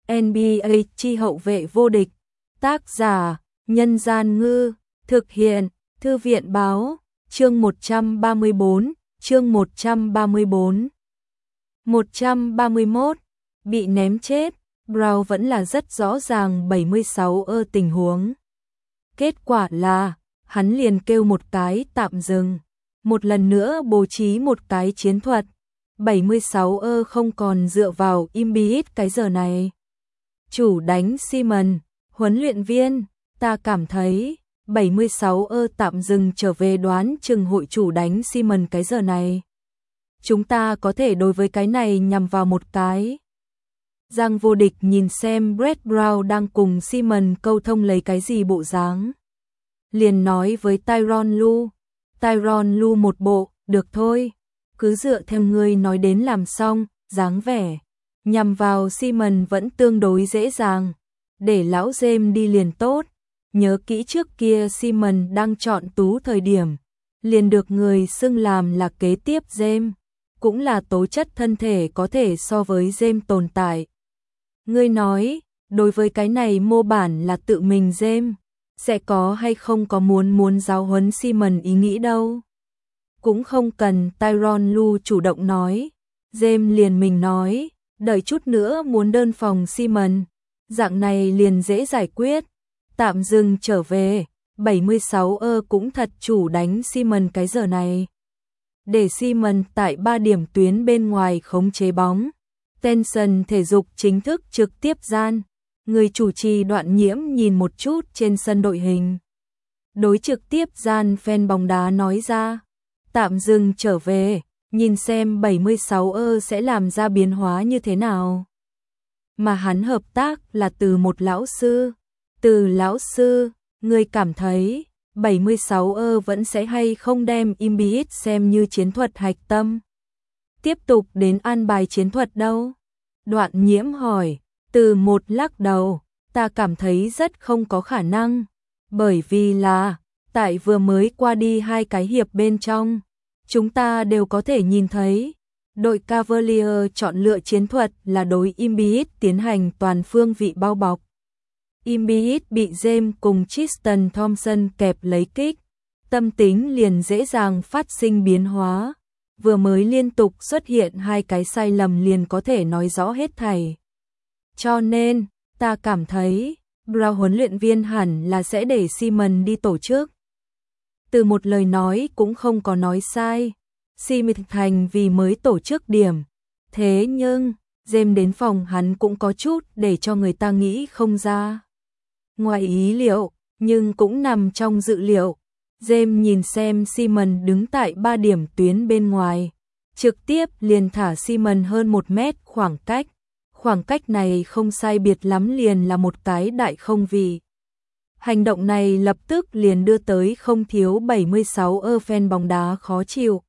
NBA chi hậu vệ vô địch. Tác giả: Nhân Gian Ngư. Thực hiện: Thư viện Báo. Chương 134. Chương 134. 131. Bị ném chết. Brown vẫn là rất rõ ràng 76 tình huống. Kết quả là hắn liền kêu một cái tạm dừng, một lần nữa bố trí một cái chiến thuật. 76 không còn dựa vào Embiid cái giờ này. Chủ đánh Simon, huấn luyện viên, ta cảm thấy 76 tạm dừng trở về đoán chừng hội chủ đánh Simon cái giờ này. Chúng ta có thể đối với cái này nhằm vào một cái. Giang vô địch nhìn xem Brett Brown đang cùng Simon câu thông lấy cái gì bộ dáng. Liền nói với Tyronn Lue. Tyronn Lue một bộ, được thôi, cứ dựa theo ngươi nói đến làm xong, dáng vẻ. Nhằm vào Simon vẫn tương đối dễ dàng, để lão James đi liền tốt. Nhớ kỹ trước kia Simon đang chọn tú thời điểm, liền được người xưng làm là kế tiếp James, cũng là tố chất thân thể có thể so với James tồn tại. Ngươi nói, đối với cái này mô bản là tự mình James, sẽ có hay không có muốn giáo huấn Simon ý nghĩ đâu. Cũng không cần Tyronn Lue chủ động nói, James liền mình nói, đợi chút nữa muốn đơn phòng Simon, dạng này liền dễ giải quyết. Tạm dừng trở về, 76 cũng thật chủ đánh Simon cái giờ này. Để Simon tại 3 điểm tuyến bên ngoài khống chế bóng. Tension thể dục chính thức trực tiếp gian. Người chủ trì Đoạn Nhiễm nhìn một chút trên sân đội hình. Đối trực tiếp gian fan bóng đá nói ra. Tạm dừng trở về, nhìn xem 76 sẽ làm ra biến hóa như thế nào. Mà hắn hợp tác là từ một lão sư. Từ lão sư, người cảm thấy 76 vẫn sẽ hay không đem Embiid xem như chiến thuật hạch tâm. Tiếp tục đến an bài chiến thuật đâu? Đoạn Nhiễm hỏi. Từ một lắc đầu, ta cảm thấy rất không có khả năng. Bởi vì là, tại vừa mới qua đi 2 cái hiệp bên trong, chúng ta đều có thể nhìn thấy. Đội Cavalier chọn lựa chiến thuật là đối Embiid tiến hành toàn phương vị bao bọc. Embiid bị James cùng Tristan Thompson kẹp lấy kích, tâm tính liền dễ dàng phát sinh biến hóa. Vừa mới liên tục xuất hiện 2 cái sai lầm liền có thể nói rõ hết thảy. Cho nên, ta cảm thấy, Brown huấn luyện viên hẳn là sẽ để Simon đi tổ chức. Từ một lời nói cũng không có nói sai. Simon thành vì mới tổ chức điểm. Thế nhưng, James đến phòng hắn cũng có chút để cho người ta nghĩ không ra. Ngoài ý liệu, nhưng cũng nằm trong dự liệu. James nhìn xem Simon đứng tại 3 điểm tuyến bên ngoài. Trực tiếp liền thả Simon hơn 1 mét khoảng cách. Khoảng cách này không sai biệt lắm liền là một cái đại không vị. Hành động này lập tức liền đưa tới không thiếu 76 fan bóng đá khó chịu.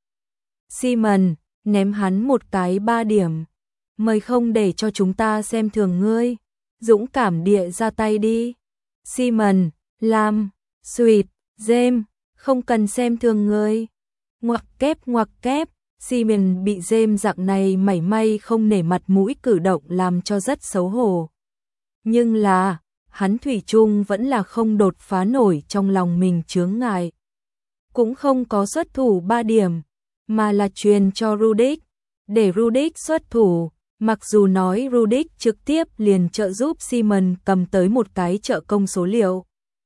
Simon, ném hắn một cái 3 điểm. Mời không để cho chúng ta xem thường ngươi. Dũng cảm địa ra tay đi. Simon, làm, sweet, James, không cần xem thường ngươi. Ngoặc kép. Simon bị James dạng này mảy may không nể mặt mũi cử động làm cho rất xấu hổ. Nhưng là, hắn thủy chung vẫn là không đột phá nổi trong lòng mình chướng ngại. Cũng không có xuất thủ 3 điểm, mà là truyền cho Redick, để Redick xuất thủ. Mặc dù nói Redick trực tiếp liền trợ giúp Simon cầm tới một cái trợ công số liệu.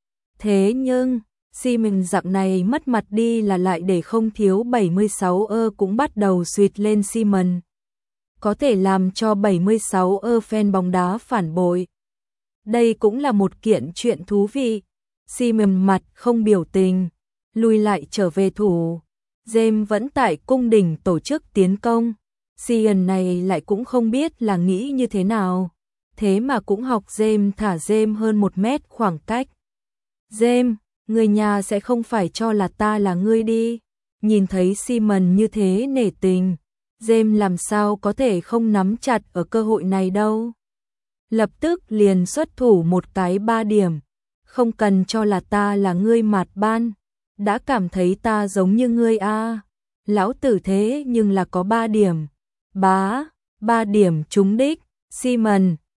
Thế nhưng, Simon dạng này mất mặt đi là lại để không thiếu 76 cũng bắt đầu suýt lên Simon. Có thể làm cho 76 fan bóng đá phản bội. Đây cũng là một kiện chuyện thú vị. Simon mặt không biểu tình, lùi lại trở về thủ. James vẫn tại cung đỉnh tổ chức tiến công. Sion này lại cũng không biết là nghĩ như thế nào. Thế mà cũng học James thả James hơn 1 mét khoảng cách. James, người nhà sẽ không phải cho là ta là ngươi đi. Nhìn thấy Simon như thế nể tình, James làm sao có thể không nắm chặt ở cơ hội này đâu. Lập tức liền xuất thủ một cái 3 điểm. Không cần cho là ta là ngươi mạt ban. Đã cảm thấy ta giống như ngươi a. Lão tử thế nhưng là có 3 điểm. 3 điểm trúng đích. Simon,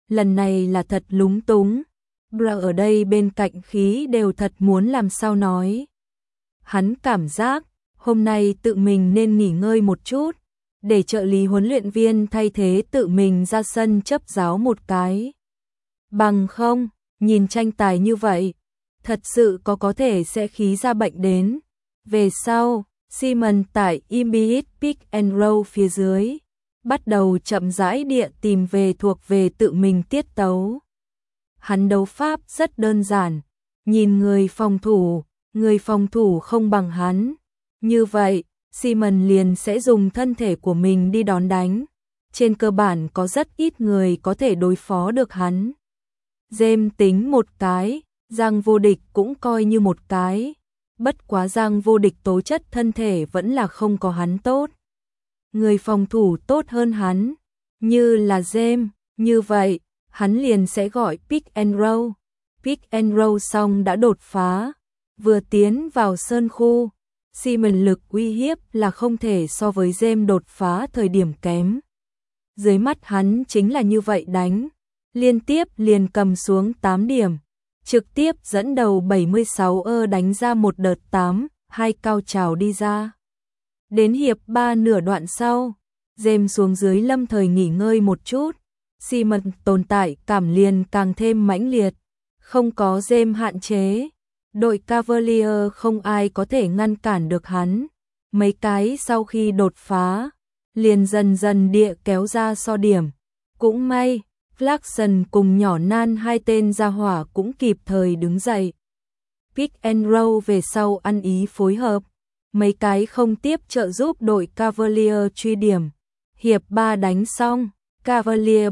lần này là thật lúng túng. Brown ở đây bên cạnh khí đều thật muốn làm sao nói. Hắn cảm giác, hôm nay tự mình nên nghỉ ngơi một chút, để trợ lý huấn luyện viên thay thế tự mình ra sân chấp giáo một cái. Bằng không, nhìn tranh tài như vậy, thật sự có thể sẽ khí ra bệnh đến. Về sau, Simon tại Embiid pick and roll phía dưới, bắt đầu chậm rãi địa tìm về thuộc về tự mình tiết tấu. Hắn đấu pháp rất đơn giản, nhìn người phòng thủ không bằng hắn. Như vậy, Simon liền sẽ dùng thân thể của mình đi đón đánh. Trên cơ bản có rất ít người có thể đối phó được hắn. James tính một cái, Giang Vô Địch cũng coi như một cái. Bất quá Giang Vô Địch tố chất thân thể vẫn là không có hắn tốt. Người phòng thủ tốt hơn hắn, như là James, như vậy, hắn liền sẽ gọi pick and roll. Pick and roll xong đã đột phá, vừa tiến vào sơn khu. Simon lực uy hiếp là không thể so với James đột phá thời điểm kém. Dưới mắt hắn chính là như vậy đánh, liên tiếp liền cầm xuống 8 điểm, trực tiếp dẫn đầu 76 đánh ra một đợt 8-2 cao trào đi ra. Đến hiệp 3 nửa đoạn sau, James xuống dưới lâm thời nghỉ ngơi một chút, Simon tồn tại cảm liền càng thêm mãnh liệt, không có James hạn chế. Đội Cavalier không ai có thể ngăn cản được hắn. Mấy cái sau khi đột phá, liền dần dần địa kéo ra so điểm. Cũng may, Clarkson cùng nhỏ nan hai tên gia hỏa cũng kịp thời đứng dậy. Pick and roll về sau ăn ý phối hợp. Mấy cái không tiếp trợ giúp đội Cavalier truy điểm. Hiệp 3 đánh xong, Cavalier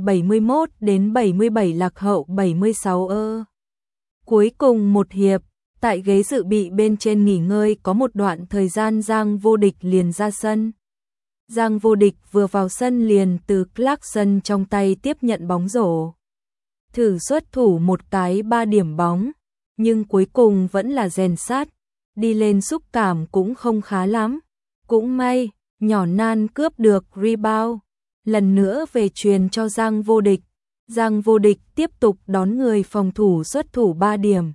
71-77 lạc hậu 76 Cuối cùng một hiệp, tại ghế dự bị bên trên nghỉ ngơi có một đoạn thời gian Giang Vô Địch liền ra sân. Giang Vô Địch vừa vào sân liền từ Clarkson trong tay tiếp nhận bóng rổ. Thử xuất thủ một cái 3 điểm bóng, nhưng cuối cùng vẫn là rèn sát, đi lên xúc cảm cũng không khá lắm. Cũng may, nhỏ nan cướp được rebound, lần nữa về truyền cho Giang Vô Địch. Giang Vô Địch tiếp tục đón người phòng thủ xuất thủ 3 điểm.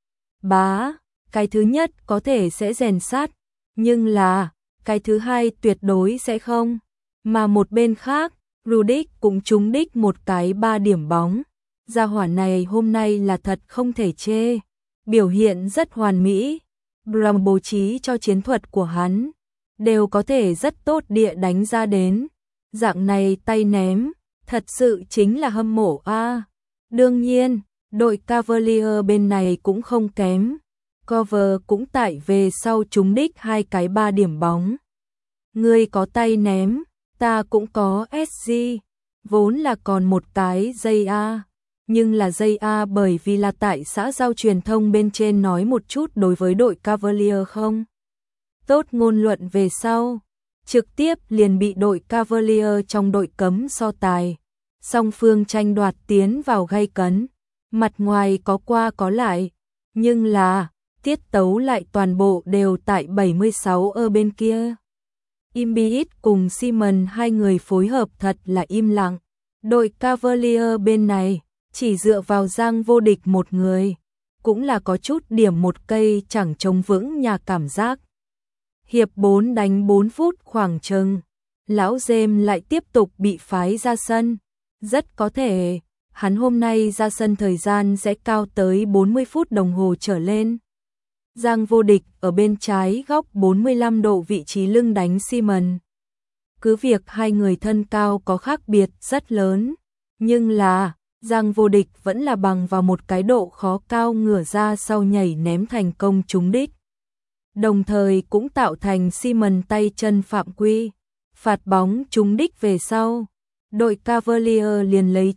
Cái thứ nhất có thể sẽ rèn sát, nhưng là, cái thứ hai tuyệt đối sẽ không. Mà một bên khác, Rudick cũng trúng đích một cái 3 điểm bóng. Gia hỏa này hôm nay là thật không thể chê, biểu hiện rất hoàn mỹ. Brown bố trí cho chiến thuật của hắn, đều có thể rất tốt địa đánh ra đến. Dạng này tay ném, thật sự chính là hâm mộ a. Đương nhiên, đội Cavalier bên này cũng không kém. Cover cũng tại về sau trúng đích 2 cái 3 điểm bóng. Người có tay ném, ta cũng có SG, vốn là còn một cái dây A. Nhưng là dây A bởi vì là tại xã giao truyền thông bên trên nói một chút đối với đội Cavalier không tốt ngôn luận về sau, trực tiếp liền bị đội Cavalier trong đội cấm so tài. Song phương tranh đoạt tiến vào gay cấn, mặt ngoài có qua có lại, nhưng là tiết tấu lại toàn bộ đều tại 76 bên kia. Embiid cùng Simon hai người phối hợp thật là im lặng. Đội Cavalier bên này chỉ dựa vào Giang Vô Địch một người, cũng là có chút điểm một cây chẳng chống vững nhà cảm giác. Hiệp 4 đánh 4 phút khoảng chừng, lão James lại tiếp tục bị phái ra sân. Rất có thể, hắn hôm nay ra sân thời gian sẽ cao tới 40 phút đồng hồ trở lên. Giang Vô Địch ở bên trái góc 45 độ vị trí lưng đánh Simon. Cứ việc hai người thân cao có khác biệt rất lớn, nhưng là Giang Vô Địch vẫn là bằng vào một cái độ khó cao ngửa ra sau nhảy ném thành công trúng đích. Đồng thời cũng tạo thành Simon tay chân phạm quy, phạt bóng trúng đích về sau. Đội Cavalier liền lấy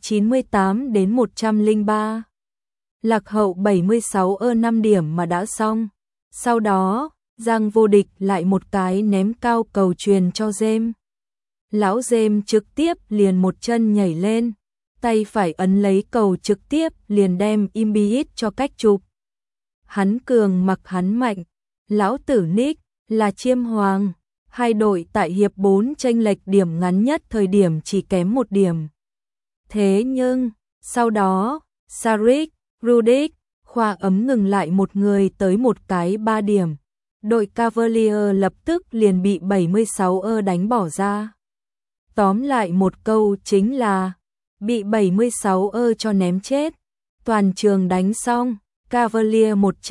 98-103. Lạc hậu 76 5 điểm mà đã xong. Sau đó, Giang Vô Địch lại một cái ném cao cầu truyền cho James. Lão James trực tiếp liền một chân nhảy lên, tay phải ấn lấy cầu trực tiếp liền đem Embiid cho cách chụp. Hắn cường mặc hắn mạnh, lão tử Nick là chiêm hoàng. Hai đội tại hiệp 4 chênh lệch điểm ngắn nhất thời điểm chỉ kém 1 điểm. Thế nhưng, Sau đó, Saric, Rudic, khoa ấm ngừng lại một người tới một cái 3 điểm. Đội Cavalier lập tức liền bị 76 đánh bỏ ra. Tóm lại một câu chính là bị 76 cho ném chết. Toàn trường đánh xong, Cavalier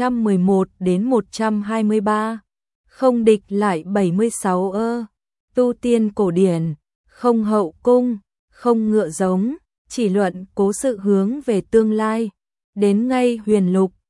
111-123. Không địch lại 76 tu tiên cổ điển, không hậu cung, không ngựa giống, chỉ luận cố sự hướng về tương lai. Đến ngay huyền lục,